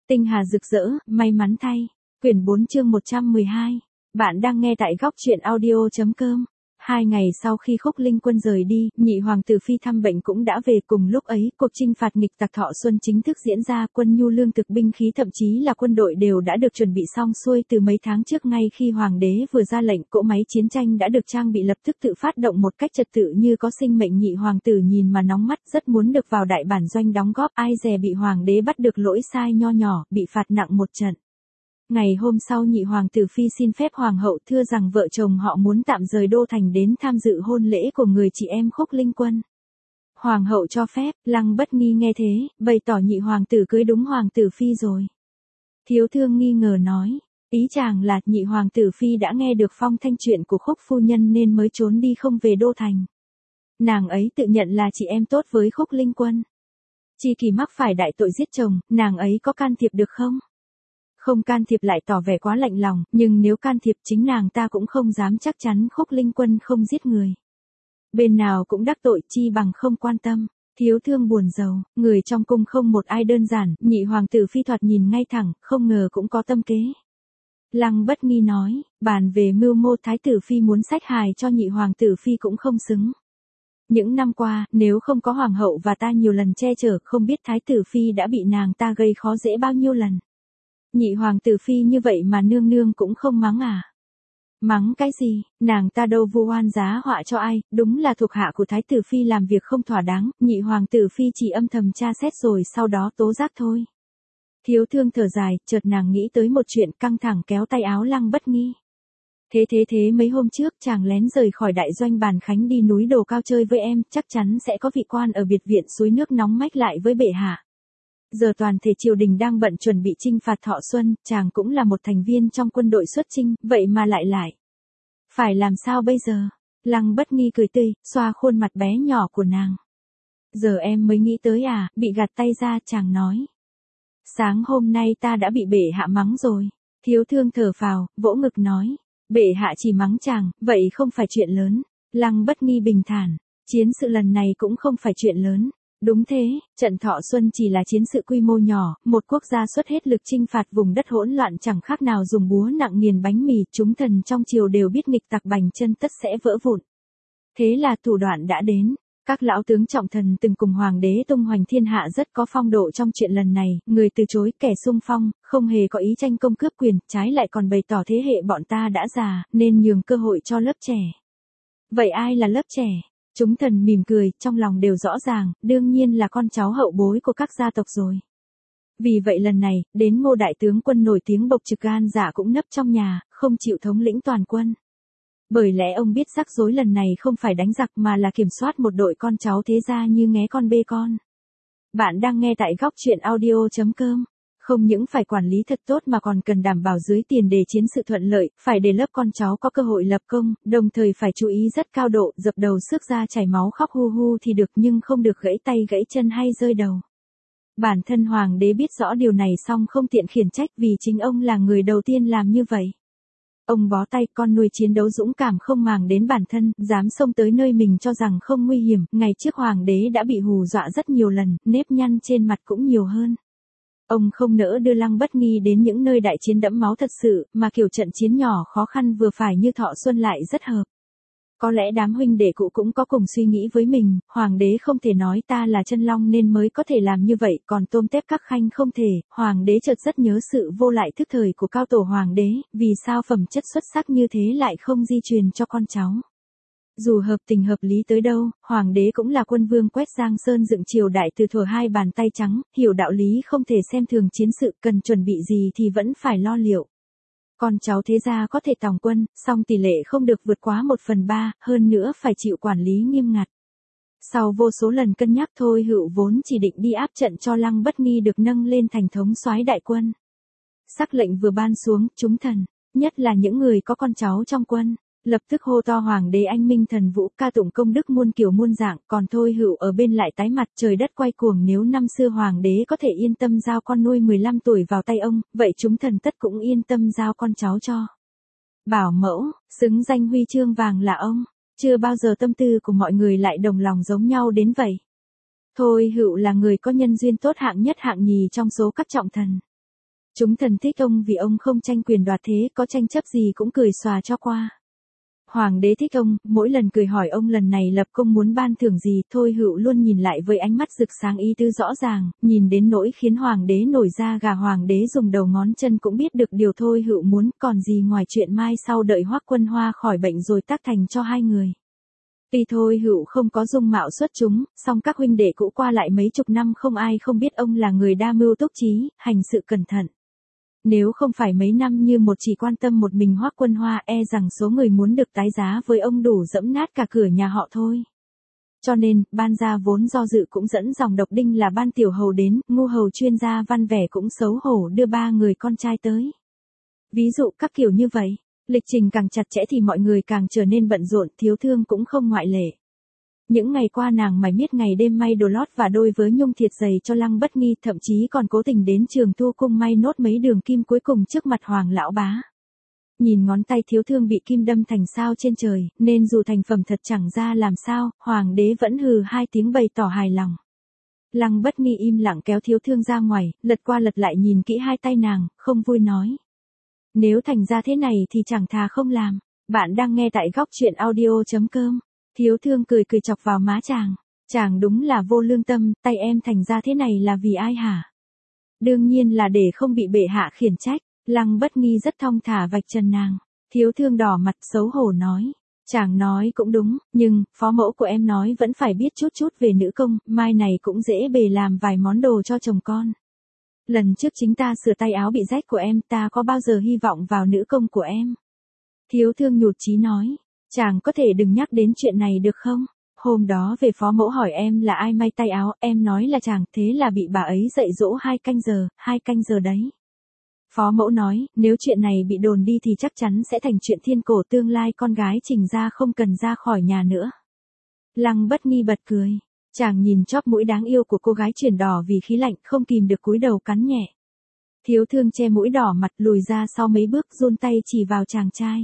Tinh hà rực rỡ, may mắn thay. Quyển 4 chương 112. Bạn đang nghe tại góc truyện audio.com. 2 ngày sau khi Khúc Linh Quân rời đi, nhị hoàng tử Phi thăm bệnh cũng đã về. Cùng lúc ấy, cuộc chinh phạt nghịch tặc Thọ Xuân chính thức diễn ra. Quân nhu lương thực binh khí thậm chí là quân đội đều đã được chuẩn bị xong xuôi từ mấy tháng trước. Ngay khi hoàng đế vừa ra lệnh, cỗ máy chiến tranh đã được trang bị lập tức tự phát động một cách trật tự như có sinh mệnh. Nhị hoàng tử nhìn mà nóng mắt, rất muốn được vào đại bản doanh đóng góp. Ai dè bị hoàng đế bắt được lỗi sai nho nhỏ, bị phạt nặng một trận. Ngày hôm sau nhị hoàng tử Phi xin phép hoàng hậu thưa rằng vợ chồng họ muốn tạm rời đô thành đến tham dự hôn lễ của người chị em Khúc Linh Quân. Hoàng hậu cho phép. Lăng Bất Nghi nghe thế, bày tỏ nhị hoàng tử cưới đúng hoàng tử Phi rồi. Thiếu thương nghi ngờ nói, ý chàng là nhị hoàng tử Phi đã nghe được phong thanh chuyện của Khúc phu nhân nên mới trốn đi không về đô thành. Nàng ấy tự nhận là chị em tốt với Khúc Linh Quân. Chi kỳ mắc phải đại tội giết chồng, nàng ấy có can thiệp được không? Không can thiệp lại tỏ vẻ quá lạnh lòng, nhưng nếu can thiệp chính nàng ta cũng không dám chắc chắn Khúc Linh Quân không giết người. Bên nào cũng đắc tội chi bằng không quan tâm. Thiếu thương buồn rầu, người trong cung không một ai đơn giản, nhị hoàng tử Phi thoạt nhìn ngay thẳng, không ngờ cũng có tâm kế. Lăng Bất Nghi nói, bàn về mưu mô thái tử Phi muốn xách hài cho nhị hoàng tử Phi cũng không xứng. Những năm qua, nếu không có hoàng hậu và ta nhiều lần che chở, không biết thái tử Phi đã bị nàng ta gây khó dễ bao nhiêu lần. Nhị hoàng tử Phi như vậy mà nương nương cũng không mắng à? Mắng cái gì, nàng ta đâu vu oan giá họa cho ai, đúng là thuộc hạ của thái tử Phi làm việc không thỏa đáng, nhị hoàng tử Phi chỉ âm thầm tra xét rồi sau đó tố giác thôi. Thiếu thương thở dài, chợt nàng nghĩ tới một chuyện, căng thẳng kéo tay áo Lăng Bất Nghi. Thế mấy hôm trước chàng lén rời khỏi đại doanh Bàn Khánh đi núi Đồ Cao chơi với em, chắc chắn sẽ có vị quan ở biệt viện suối nước nóng mách lại với bệ hạ. Giờ toàn thể triều đình đang bận chuẩn bị chinh phạt Thọ Xuân, chàng cũng là một thành viên trong quân đội xuất chinh, vậy mà lại. Phải làm sao bây giờ? Lăng Bất Nghi cười tươi, xoa khuôn mặt bé nhỏ của nàng. Giờ em mới nghĩ tới à, bị gạt tay ra, chàng nói. Sáng hôm nay ta đã bị bệ hạ mắng rồi. Thiếu thương thở phào, vỗ ngực nói. Bệ hạ chỉ mắng chàng, vậy không phải chuyện lớn. Lăng Bất Nghi bình thản, chiến sự lần này cũng không phải chuyện lớn. Đúng thế, trận Thọ Xuân chỉ là chiến sự quy mô nhỏ, một quốc gia xuất hết lực chinh phạt vùng đất hỗn loạn chẳng khác nào dùng búa nặng nghiền bánh mì, chúng thần trong triều đều biết nghịch tặc bành chân tất sẽ vỡ vụn. Thế là thủ đoạn đã đến. Các lão tướng trọng thần từng cùng hoàng đế tung hoành thiên hạ rất có phong độ trong chuyện lần này, người từ chối kẻ xung phong, không hề có ý tranh công cướp quyền, trái lại còn bày tỏ thế hệ bọn ta đã già, nên nhường cơ hội cho lớp trẻ. Vậy ai là lớp trẻ? Chúng thần mỉm cười, trong lòng đều rõ ràng, đương nhiên là con cháu hậu bối của các gia tộc rồi. Vì vậy lần này, đến Ngô đại tướng quân nổi tiếng bộc trực gan dạ cũng nấp trong nhà, không chịu thống lĩnh toàn quân. Bởi lẽ ông biết rắc rối lần này không phải đánh giặc mà là kiểm soát một đội con cháu thế gia như nghé con bê con. Bạn đang nghe tại góc truyện audio.com. Không những phải quản lý thật tốt mà còn cần đảm bảo dưới tiền để chiến sự thuận lợi, phải để lớp con cháu có cơ hội lập công, đồng thời phải chú ý rất cao độ, dập đầu xước ra chảy máu khóc hu hu thì được nhưng không được gãy tay gãy chân hay rơi đầu. Bản thân hoàng đế biết rõ điều này song không tiện khiển trách vì chính ông là người đầu tiên làm như vậy. Ông bó tay, con nuôi chiến đấu dũng cảm không màng đến bản thân, dám xông tới nơi mình cho rằng không nguy hiểm, ngày trước hoàng đế đã bị hù dọa rất nhiều lần, nếp nhăn trên mặt cũng nhiều hơn. Ông không nỡ đưa Lăng Bất Nghi đến những nơi đại chiến đẫm máu thật sự, mà kiểu trận chiến nhỏ khó khăn vừa phải như Thọ Xuân lại rất hợp. Có lẽ đám huynh đệ cũ cũng có cùng suy nghĩ với mình, hoàng đế không thể nói ta là chân long nên mới có thể làm như vậy, còn tôm tép các khanh không thể, hoàng đế chợt rất nhớ sự vô lại thức thời của cao tổ hoàng đế, vì sao phẩm chất xuất sắc như thế lại không di truyền cho con cháu. Dù hợp tình hợp lý tới đâu, hoàng đế cũng là quân vương quét Giang Sơn dựng triều đại từ thuở hai bàn tay trắng, hiểu đạo lý không thể xem thường chiến sự, cần chuẩn bị gì thì vẫn phải lo liệu. Con cháu thế gia có thể tòng quân, song tỷ lệ không được vượt quá 1/3, hơn nữa phải chịu quản lý nghiêm ngặt. Sau vô số lần cân nhắc Thôi Hựu vốn chỉ định đi áp trận cho Lăng Bất Nghi được nâng lên thành thống soái đại quân. Sắc lệnh vừa ban xuống, chúng thần, nhất là những người có con cháu trong quân, lập tức hô to hoàng đế anh minh thần vũ, ca tụng công đức muôn kiểu muôn dạng, còn Thôi Hựu ở bên lại tái mặt, trời đất quay cuồng, nếu năm xưa hoàng đế có thể yên tâm giao con nuôi 15 tuổi vào tay ông, vậy chúng thần tất cũng yên tâm giao con cháu cho bảo mẫu, xứng danh huy chương vàng là ông. Chưa bao giờ tâm tư của mọi người lại đồng lòng giống nhau đến vậy. Thôi Hựu là người có nhân duyên tốt hạng nhất hạng nhì trong số các trọng thần. Chúng thần thích ông vì ông không tranh quyền đoạt thế, có tranh chấp gì cũng cười xòa cho qua. Hoàng đế thích ông, mỗi lần cười hỏi ông lần này lập công muốn ban thưởng gì, Thôi Hựu luôn nhìn lại với ánh mắt rực sáng ý tứ rõ ràng, nhìn đến nỗi khiến hoàng đế nổi da gà. Hoàng đế dùng đầu ngón chân cũng biết được điều Thôi Hựu muốn, còn gì ngoài chuyện mai sau đợi Hoắc Quân Hoa khỏi bệnh rồi tác thành cho hai người. Tuy Thôi Hựu không có dung mạo xuất chúng, song các huynh đệ cũ qua lại mấy chục năm không ai không biết ông là người đa mưu túc trí, hành sự cẩn thận. Nếu không phải mấy năm như một chỉ quan tâm một mình Hoắc Quân Hoa, e rằng số người muốn được tái giá với ông đủ dẫm nát cả cửa nhà họ Thôi. Cho nên, ban gia vốn do dự cũng dẫn dòng độc đinh là Ban Tiểu Hầu đến, ngu hầu chuyên gia văn vẻ cũng xấu hổ đưa ba người con trai tới. Ví dụ các kiểu như vậy, lịch trình càng chặt chẽ thì mọi người càng trở nên bận rộn, Thiếu Thương cũng không ngoại lệ. Những ngày qua nàng mải miết ngày đêm may đồ lót và đôi với nhung thiệt dày cho Lăng Bất Nghi, thậm chí còn cố tình đến Trường Thu Cung may nốt mấy đường kim cuối cùng trước mặt Hoàng lão bá. Nhìn ngón tay Thiếu Thương bị kim đâm thành sao trên trời, nên dù thành phẩm thật chẳng ra làm sao, Hoàng đế vẫn hừ hai tiếng bày tỏ hài lòng. Lăng Bất Nghi im lặng kéo Thiếu Thương ra ngoài, lật qua lật lại nhìn kỹ hai tay nàng, không vui nói. Nếu thành ra thế này thì chẳng thà không làm. Bạn đang nghe tại góc truyện audio.com. Thiếu Thương cười cười chọc vào má chàng. Chàng đúng là vô lương tâm, tay em thành ra thế này là vì ai hả? Đương nhiên là để không bị bệ hạ khiển trách. Lăng Bất Nghi rất thong thả vạch trần nàng. Thiếu Thương đỏ mặt xấu hổ nói. Chàng nói cũng đúng, nhưng, phó mẫu của em nói vẫn phải biết chút chút về nữ công, mai này cũng dễ bề làm vài món đồ cho chồng con. Lần trước chính ta sửa tay áo bị rách của em, ta có bao giờ hy vọng vào nữ công của em? Thiếu Thương nhụt chí nói. Chàng có thể đừng nhắc đến chuyện này được không? Hôm đó về phó mẫu hỏi em là ai may tay áo, em nói là chàng, thế là bị bà ấy dạy dỗ 2 canh giờ đấy. Phó mẫu nói, nếu chuyện này bị đồn đi thì chắc chắn sẽ thành chuyện thiên cổ, tương lai con gái Trình gia không cần ra khỏi nhà nữa. Lăng Bất Nghi bật cười. Chàng nhìn chóp mũi đáng yêu của cô gái chuyển đỏ vì khí lạnh, không kìm được cúi đầu cắn nhẹ. Thiếu Thương che mũi đỏ mặt lùi ra sau mấy bước, run tay chỉ vào chàng trai.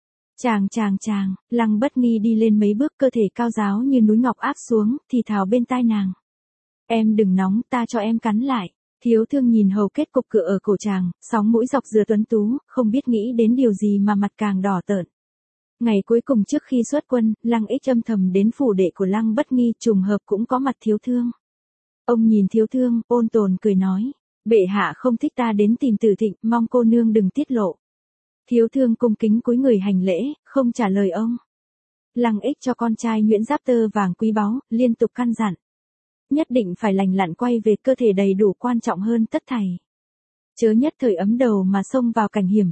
Chàng, Lăng Bất Nghi đi lên mấy bước, cơ thể cao ráo như núi ngọc áp xuống, thì thào bên tai nàng. Em đừng nóng, ta cho em cắn lại. Thiếu Thương nhìn hầu kết cục cửa ở cổ chàng, sóng mũi dọc dừa tuấn tú, không biết nghĩ đến điều gì mà mặt càng đỏ tợn. Ngày cuối cùng trước khi xuất quân, Lăng Ích âm thầm đến phủ đệ của Lăng Bất Nghi, trùng hợp cũng có mặt Thiếu Thương. Ông nhìn Thiếu Thương, ôn tồn cười nói. Bệ hạ không thích ta đến tìm Tử Thịnh, mong cô nương đừng tiết lộ. Thiếu Thương cung kính cúi người hành lễ, không trả lời ông. Lăng Ích cho con trai Nguyễn Giáp tơ vàng quý báu, liên tục căn dặn. Nhất định phải lành lặn quay về, cơ thể đầy đủ quan trọng hơn tất thảy. Chớ nhất thời ấm đầu mà xông vào cảnh hiểm,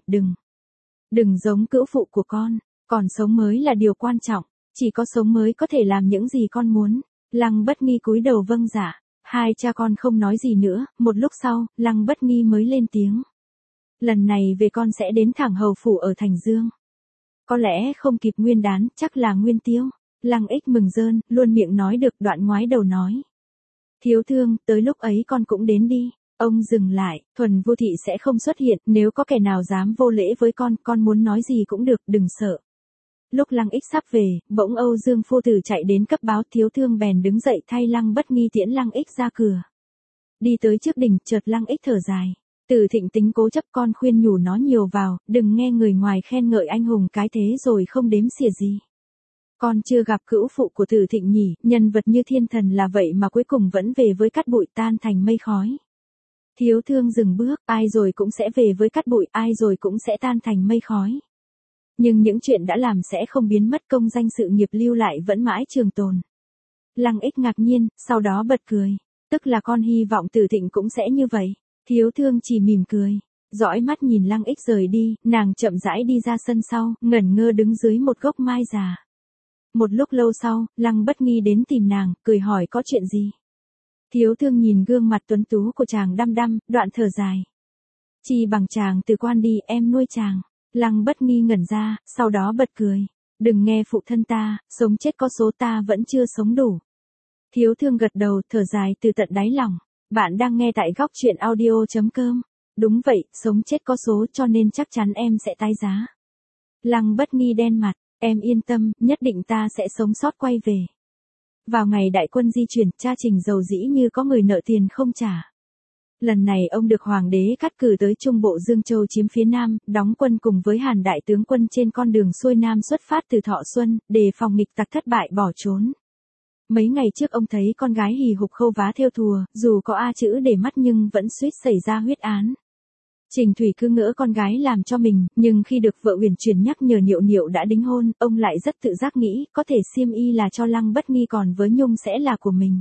đừng giống cữu phụ của con, còn sống mới là điều quan trọng, chỉ có sống mới có thể làm những gì con muốn. Lăng Bất Nghi cúi đầu vâng dạ, hai cha con không nói gì nữa, một lúc sau, Lăng Bất Nghi mới lên tiếng. Lần này về con sẽ đến thẳng hầu phủ ở Thành Dương. Có lẽ không kịp Nguyên Đán, chắc là Nguyên Tiêu. Lăng Ích mừng rơn, luôn miệng nói được, đoạn ngoái đầu nói. Thiếu Thương, tới lúc ấy con cũng đến đi. Ông dừng lại, Thuần Vô Thị sẽ không xuất hiện, nếu có kẻ nào dám vô lễ với con muốn nói gì cũng được, đừng sợ. Lúc Lăng Ích sắp về, bỗng Âu Dương phu tử chạy đến cấp báo, Thiếu Thương bèn đứng dậy thay Lăng Bất Nghi tiễn Lăng Ích ra cửa. Đi tới trước đình, chợt Lăng Ích thở dài. Tử Thịnh tính cố chấp, con khuyên nhủ nó nhiều vào, đừng nghe người ngoài khen ngợi anh hùng cái thế rồi không đếm xỉa gì. Con chưa gặp cữu phụ của Tử Thịnh nhỉ, nhân vật như thiên thần là vậy mà cuối cùng vẫn về với cát bụi, tan thành mây khói. Thiếu Thương dừng bước, ai rồi cũng sẽ về với cát bụi, ai rồi cũng sẽ tan thành mây khói. Nhưng những chuyện đã làm sẽ không biến mất, công danh sự nghiệp lưu lại vẫn mãi trường tồn. Lăng Ích ngạc nhiên, sau đó bật cười. Tức là con hy vọng Tử Thịnh cũng sẽ như vậy. Thiếu Thương chỉ mỉm cười. Dõi mắt nhìn Lăng Ích rời đi, nàng chậm rãi đi ra sân sau, ngẩn ngơ đứng dưới một gốc mai già. Một lúc lâu sau, Lăng Bất Nghi đến tìm nàng, cười hỏi có chuyện gì. Thiếu Thương nhìn gương mặt tuấn tú của chàng đăm đăm, đoạn thở dài. Chi bằng chàng từ quan đi, em nuôi chàng. Lăng Bất Nghi ngẩn ra, sau đó bật cười. Đừng nghe phụ thân ta, sống chết có số, ta vẫn chưa sống đủ. Thiếu Thương gật đầu, thở dài từ tận đáy lòng. Bạn đang nghe tại góc truyện audio.com. Đúng vậy, sống chết có số, cho nên chắc chắn em sẽ tái giá. Lăng Bất Nghi đen mặt. Em yên tâm, nhất định ta sẽ sống sót quay về. Vào ngày đại quân di chuyển, cha Trình giàu dĩ như có người nợ tiền không trả. Lần này ông được hoàng đế cắt cử tới Trung Bộ Dương Châu chiếm phía Nam, đóng quân cùng với Hàn đại tướng quân trên con đường xuôi Nam xuất phát từ Thọ Xuân, đề phòng nghịch tặc thất bại bỏ trốn. Mấy ngày trước ông thấy con gái hì hục khâu vá theo thùa, dù có A chữ để mắt nhưng vẫn suýt xảy ra huyết án. Trình Thủy cứ ngỡ con gái làm cho mình, nhưng khi được vợ Uyển Chuyển nhắc nhở Niệu Niệu đã đính hôn, ông lại rất tự giác nghĩ, có thể xiêm y là cho Lăng Bất Nghi còn với Nhung sẽ là của mình.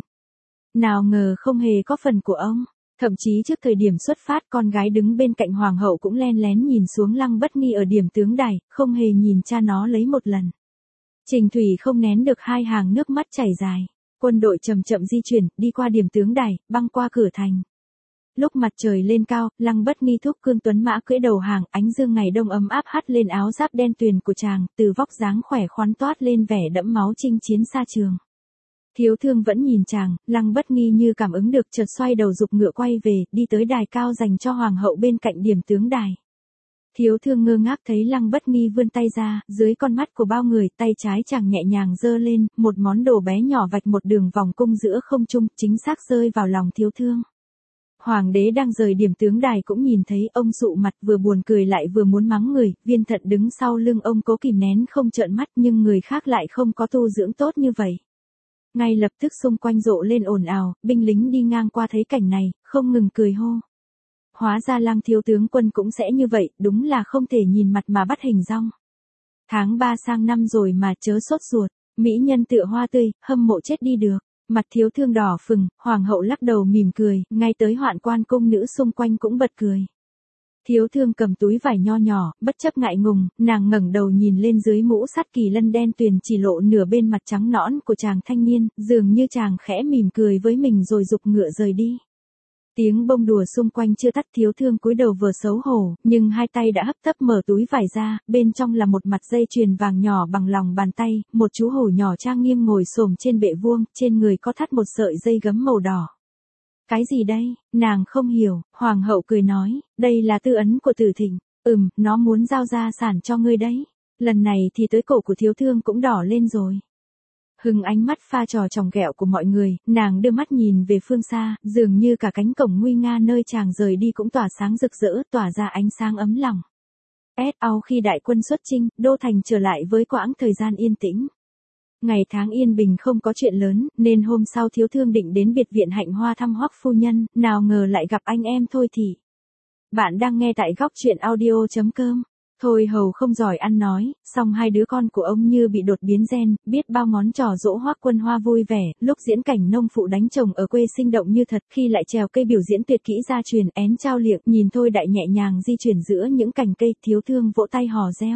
Nào ngờ không hề có phần của ông. Thậm chí trước thời điểm xuất phát con gái đứng bên cạnh hoàng hậu cũng len lén nhìn xuống Lăng Bất Nghi ở điểm tướng đài, không hề nhìn cha nó lấy một lần. Trình Thủy không nén được hai hàng nước mắt chảy dài. Quân đội chậm chậm di chuyển, đi qua điểm tướng đài, băng qua cửa thành. Lúc mặt trời lên cao, Lăng Bất Nghi thúc cương tuấn mã cưỡi đầu hàng, ánh dương ngày đông ấm áp hắt lên áo giáp đen tuyền của chàng, từ vóc dáng khỏe khoắn toát lên vẻ đẫm máu chinh chiến xa trường. Thiếu Thương vẫn nhìn chàng, Lăng Bất Nghi như cảm ứng được chợt xoay đầu giục ngựa quay về, đi tới đài cao dành cho hoàng hậu bên cạnh điểm tướng đài. Thiếu Thương ngơ ngác thấy Lăng Bất Nghi vươn tay ra, dưới con mắt của bao người, tay trái chàng nhẹ nhàng giơ lên, một món đồ bé nhỏ vạch một đường vòng cung giữa không trung, chính xác rơi vào lòng Thiếu Thương. Hoàng đế đang rời điểm tướng đài cũng nhìn thấy ông sụ mặt vừa buồn cười lại vừa muốn mắng người, Viên Thận đứng sau lưng ông cố kìm nén không trợn mắt nhưng người khác lại không có tu dưỡng tốt như vậy. Ngay lập tức xung quanh rộ lên ồn ào, binh lính đi ngang qua thấy cảnh này, không ngừng cười hô. Hóa ra Lăng thiếu tướng quân cũng sẽ như vậy, đúng là không thể nhìn mặt mà bắt hình dong. Tháng 3 sang năm rồi mà chớ sốt ruột, mỹ nhân tựa hoa tươi, hâm mộ chết đi được. Mặt Thiếu Thương đỏ phừng, hoàng hậu lắc đầu mỉm cười, ngay tới Hoạn Quan cung nữ xung quanh cũng bật cười. Thiếu Thương cầm túi vải nho nhỏ, bất chấp ngại ngùng, nàng ngẩng đầu nhìn lên dưới mũ sắt kỳ lân đen tuyền chỉ lộ nửa bên mặt trắng nõn của chàng thanh niên, dường như chàng khẽ mỉm cười với mình rồi giục ngựa rời đi. Tiếng bông đùa xung quanh chưa tắt, Thiếu Thương cúi đầu vừa xấu hổ, nhưng hai tay đã hấp tấp mở túi vải ra, bên trong là một mặt dây chuyền vàng nhỏ bằng lòng bàn tay, một chú hổ nhỏ trang nghiêm ngồi xổm trên bệ vuông, trên người có thắt một sợi dây gấm màu đỏ. Cái gì đây? Nàng không hiểu, hoàng hậu cười nói, đây là tư ấn của Tử Thịnh, nó muốn giao gia sản cho ngươi đấy. Lần này thì tới cổ của Thiếu Thương cũng đỏ lên rồi. Hừng ánh mắt pha trò chòng ghẹo của mọi người, nàng đưa mắt nhìn về phương xa, dường như cả cánh cổng nguy nga nơi chàng rời đi cũng tỏa sáng rực rỡ, tỏa ra ánh sáng ấm lòng. Sau khi đại quân xuất chinh, đô thành trở lại với quãng thời gian yên tĩnh. Ngày tháng yên bình không có chuyện lớn, nên hôm sau Thiếu Thương định đến biệt viện Hạnh Hoa thăm Hoắc phu nhân, nào ngờ lại gặp anh em Thôi Thị. Bạn đang nghe tại góc truyện audio.com. Thôi Hầu không giỏi ăn nói, song hai đứa con của ông như bị đột biến gen, biết bao món trò dỗ Hoắc Quân Hoa vui vẻ, lúc diễn cảnh nông phụ đánh chồng ở quê sinh động như thật, khi lại trèo cây biểu diễn tuyệt kỹ gia truyền én trao liệng, nhìn Thôi Đại nhẹ nhàng di chuyển giữa những cành cây, Thiếu Thương vỗ tay hò reo.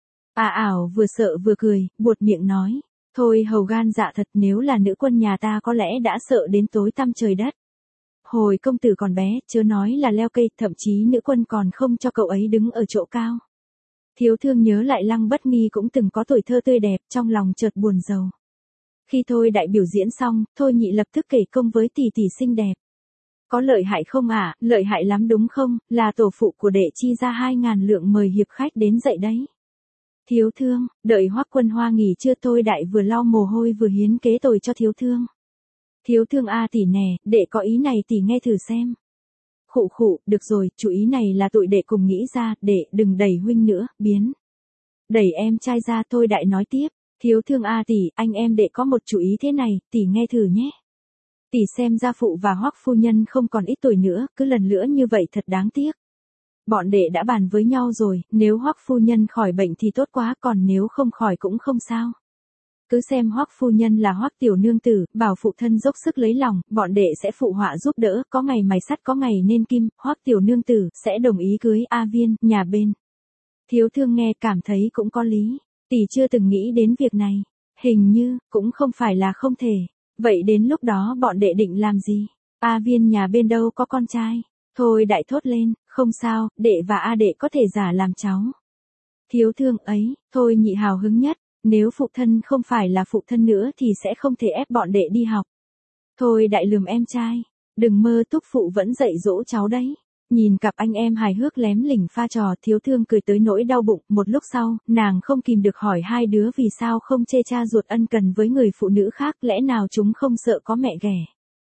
Ảo vừa sợ vừa cười, buột miệng nói, Thôi Hầu gan dạ thật, nếu là nữ quân nhà ta có lẽ đã sợ đến tối tăm trời đất. Hồi công tử còn bé, chớ nói là leo cây, thậm chí nữ quân còn không cho cậu ấy đứng ở chỗ cao. Thiếu Thương nhớ lại Lăng Bất Nghi cũng từng có tuổi thơ tươi đẹp, trong lòng chợt buồn rầu. Khi Thôi Đại biểu diễn xong, Thôi Nhị lập tức kể công với tỷ tỷ xinh đẹp. Có lợi hại không ạ? Lợi hại lắm đúng không? Là tổ phụ của đệ chi ra 2.000 lượng mời hiệp khách đến dậy đấy. Thiếu Thương, đợi Hoắc Quân Hoa nghỉ trưa, Thôi Đại vừa lau mồ hôi vừa hiến kế tồi cho Thiếu Thương. Thiếu Thương tỷ nè, đệ có ý này tỷ nghe thử xem. Khụ, được rồi, chủ ý này là tụi đệ cùng nghĩ ra, đệ đừng đẩy huynh nữa, biến. Đẩy em trai ra. Thôi Đại nói tiếp, Thiếu Thương tỷ, anh em đệ có một chủ ý thế này, tỷ nghe thử nhé. Tỷ xem gia phụ và Hoắc phu nhân không còn ít tuổi nữa, cứ lần nữa như vậy thật đáng tiếc. Bọn đệ đã bàn với nhau rồi, nếu Hoắc phu nhân khỏi bệnh thì tốt quá, còn nếu không khỏi cũng không sao. Cứ xem Hoắc phu nhân là Hoắc tiểu nương tử, bảo phụ thân dốc sức lấy lòng, bọn đệ sẽ phụ họa giúp đỡ, có ngày mài sắt có ngày nên kim, Hoắc tiểu nương tử sẽ đồng ý cưới A Viên, nhà bên. Thiếu Thương nghe cảm thấy cũng có lý, tỷ chưa từng nghĩ đến việc này, hình như cũng không phải là không thể. Vậy đến lúc đó bọn đệ định làm gì? A Viên nhà bên đâu có con trai? Thôi Đại thốt lên, không sao, đệ và A đệ có thể giả làm cháu. Thiếu Thương ấy, Thôi Nhị hào hứng nhất. Nếu phụ thân không phải là phụ thân nữa thì sẽ không thể ép bọn đệ đi học. Thôi Đại lườm em trai, đừng mơ, thúc phụ vẫn dạy dỗ cháu đấy. Nhìn cặp anh em hài hước lém lỉnh pha trò, Thiếu Thương cười tới nỗi đau bụng, một lúc sau, nàng không kìm được hỏi hai đứa vì sao không chê cha ruột ân cần với người phụ nữ khác, lẽ nào chúng không sợ có mẹ ghẻ.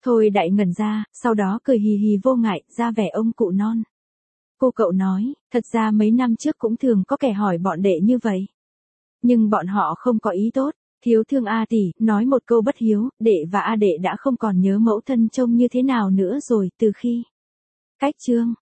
Thôi Đại ngẩn ra, sau đó cười hì hì vô ngại, ra vẻ ông cụ non. Cô cậu nói, thật ra mấy năm trước cũng thường có kẻ hỏi bọn đệ như vậy. Nhưng bọn họ không có ý tốt, thiếu thương A tỷ, nói một câu bất hiếu, đệ và A đệ đã không còn nhớ mẫu thân trông như thế nào nữa rồi, từ khi cách Trương